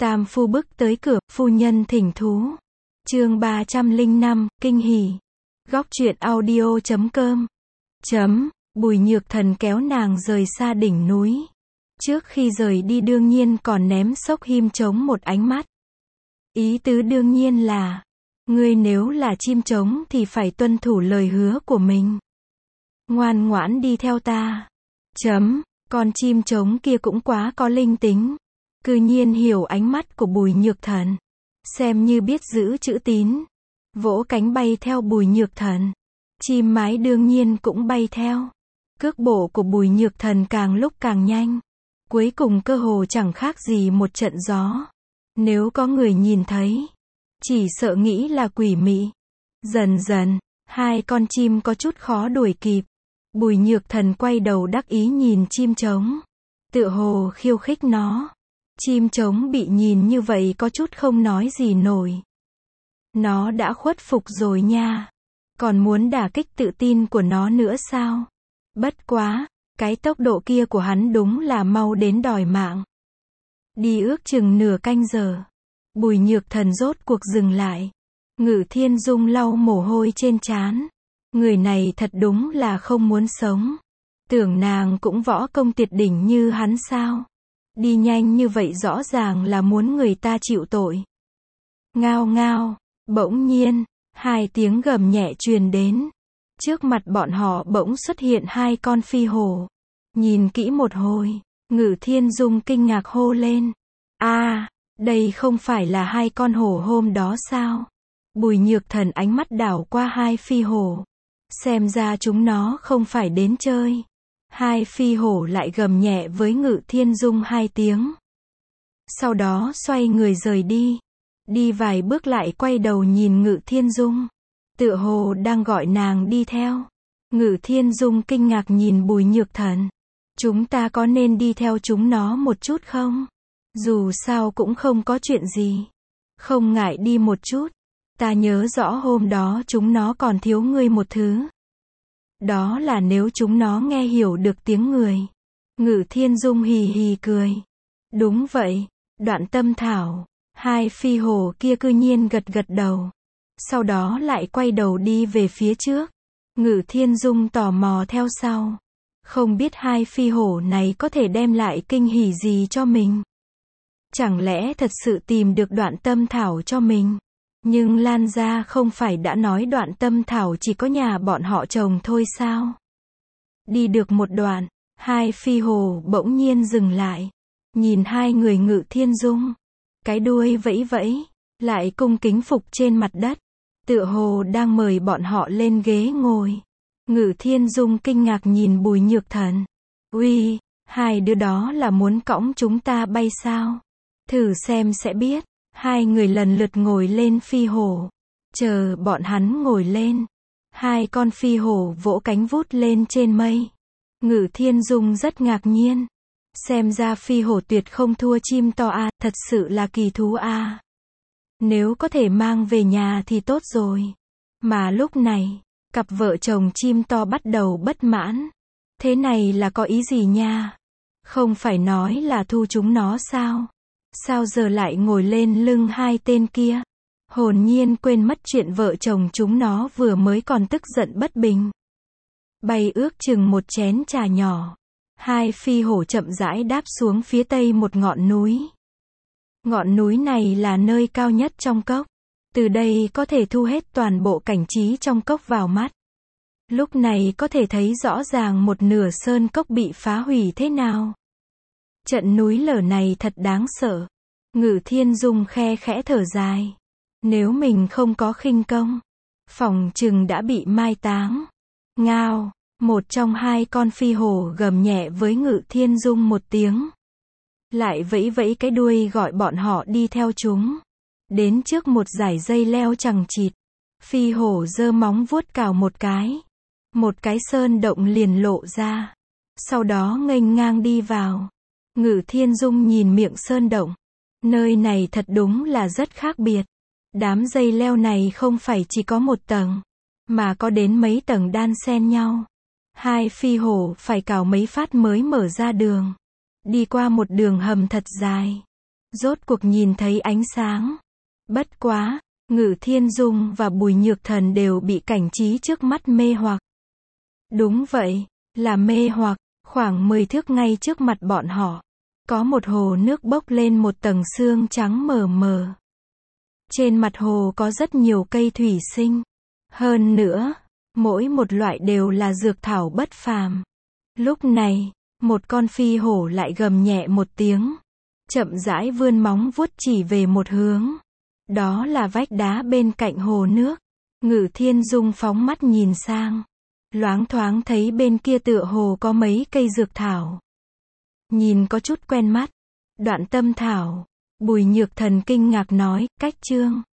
Tam phu bước tới cửa, phu nhân thỉnh thú. Chương 305, kinh hỉ. Góc truyện audio.com. Bùi Nhược Thần kéo nàng rời xa đỉnh núi. Trước khi rời đi đương nhiên còn ném Sốc Him Trống một ánh mắt. Ý tứ đương nhiên là, ngươi nếu là chim trống thì phải tuân thủ lời hứa của mình. Ngoan ngoãn đi theo ta. Con chim trống kia cũng quá có linh tính. Cư nhiên hiểu ánh mắt của Bùi Nhược Thần. Xem như biết giữ chữ tín. Vỗ cánh bay theo Bùi Nhược Thần. Chim mái đương nhiên cũng bay theo. Cước bộ của Bùi Nhược Thần càng lúc càng nhanh. Cuối cùng cơ hồ chẳng khác gì một trận gió. Nếu có người nhìn thấy, chỉ sợ nghĩ là quỷ mị. Dần dần, hai con chim có chút khó đuổi kịp. Bùi Nhược Thần quay đầu đắc ý nhìn chim trống. Tựa hồ khiêu khích nó. Chim trống bị nhìn như vậy có chút không nói gì nổi. Nó đã khuất phục rồi nha. Còn muốn đả kích tự tin của nó nữa sao? Bất quá, cái tốc độ kia của hắn đúng là mau đến đòi mạng. Đi ước chừng nửa canh giờ. Bùi Nhược Thần rốt cuộc dừng lại. Ngự Thiên Dung lau mồ hôi trên trán. Người này thật đúng là không muốn sống. Tưởng nàng cũng võ công tuyệt đỉnh như hắn sao? Đi nhanh như vậy rõ ràng là muốn người ta chịu tội. Ngao ngao, bỗng nhiên, hai tiếng gầm nhẹ truyền đến. Trước mặt bọn họ bỗng xuất hiện hai con phi hổ. Nhìn kỹ một hồi, Ngự Thiên Dung kinh ngạc hô lên. Đây không phải là hai con hổ hôm đó sao? Bùi Nhược Thần ánh mắt đảo qua hai phi hổ. Xem ra chúng nó không phải đến chơi. Hai phi hổ lại gầm nhẹ với Ngự Thiên Dung hai tiếng. Sau đó xoay người rời đi. Đi vài bước lại quay đầu nhìn Ngự Thiên Dung. Tựa hồ đang gọi nàng đi theo. Ngự Thiên Dung kinh ngạc nhìn Bùi Nhược Thần. Chúng ta có nên đi theo chúng nó một chút không? Dù sao cũng không có chuyện gì. Không ngại đi một chút. Ta nhớ rõ hôm đó chúng nó còn thiếu ngươi một thứ. Đó là nếu chúng nó nghe hiểu được tiếng người. Ngự Thiên Dung hì hì cười. Đúng vậy, Đoạn Tâm Thảo. Hai phi hổ kia cư nhiên gật gật đầu. Sau đó lại quay đầu đi về phía trước. Ngự Thiên Dung tò mò theo sau. Không biết hai phi hổ này có thể đem lại kinh hỉ gì cho mình. Chẳng lẽ thật sự tìm được Đoạn Tâm Thảo cho mình. Nhưng Lan gia không phải đã nói Đoạn Tâm Thảo chỉ có nhà bọn họ trồng thôi sao? Đi được một đoạn, hai phi hổ bỗng nhiên dừng lại. Nhìn hai người Ngự Thiên Dung. Cái đuôi vẫy vẫy, lại cung kính phục trên mặt đất. Tựa hồ đang mời bọn họ lên ghế ngồi. Ngự Thiên Dung kinh ngạc nhìn Bùi Nhược Thần. Uy, hai đứa đó là muốn cõng chúng ta bay sao? Thử xem sẽ biết. Hai người lần lượt ngồi lên phi hổ. Chờ bọn hắn ngồi lên. Hai con phi hổ vỗ cánh vút lên trên mây. Ngự Thiên Dung rất ngạc nhiên. Xem ra phi hổ tuyệt không thua chim to a, thật sự là kỳ thú a. Nếu có thể mang về nhà thì tốt rồi. Mà lúc này, cặp vợ chồng chim to bắt đầu bất mãn. Thế này là có ý gì nha? Không phải nói là thu chúng nó sao? Sao giờ lại ngồi lên lưng hai tên kia? Hồn nhiên quên mất chuyện vợ chồng chúng nó vừa mới còn tức giận bất bình. Bay ước chừng một chén trà nhỏ. Hai phi hổ chậm rãi đáp xuống phía tây một ngọn núi. Ngọn núi này là nơi cao nhất trong cốc. Từ đây có thể thu hết toàn bộ cảnh trí trong cốc vào mắt. Lúc này có thể thấy rõ ràng một nửa sơn cốc bị phá hủy thế nào. Trận núi lở này thật đáng sợ. Ngự Thiên Dung khe khẽ thở dài. Nếu mình không có khinh công, phỏng chừng đã bị mai táng. Ngao, một trong hai con phi hổ gầm nhẹ với Ngự Thiên Dung một tiếng. Lại vẫy vẫy cái đuôi gọi bọn họ đi theo chúng. Đến trước một dải dây leo chằng chịt. Phi hổ giơ móng vuốt cào một cái. Một cái sơn động liền lộ ra. Sau đó nghênh ngang đi vào. Ngự Thiên Dung nhìn miệng sơn động. Nơi này thật đúng là rất khác biệt. Đám dây leo này không phải chỉ có một tầng, mà có đến mấy tầng đan xen nhau. Hai phi hổ phải cào mấy phát mới mở ra đường. Đi qua một đường hầm thật dài. Rốt cuộc nhìn thấy ánh sáng. Bất quá, Ngự Thiên Dung và Bùi Nhược Thần đều bị cảnh trí trước mắt mê hoặc. Đúng vậy, là mê hoặc, khoảng 10 thước ngay trước mặt bọn họ. Có một hồ nước bốc lên một tầng sương trắng mờ mờ. Trên mặt hồ có rất nhiều cây thủy sinh. Hơn nữa, mỗi một loại đều là dược thảo bất phàm. Lúc này, một con phi hổ lại gầm nhẹ một tiếng. Chậm rãi vươn móng vuốt chỉ về một hướng. Đó là vách đá bên cạnh hồ nước. Ngự Thiên Dung phóng mắt nhìn sang. Loáng thoáng thấy bên kia tựa hồ có mấy cây dược thảo. Nhìn có chút quen mắt. Đoạn tâm thảo. Bùi Nhược Thần kinh ngạc nói, cách chương.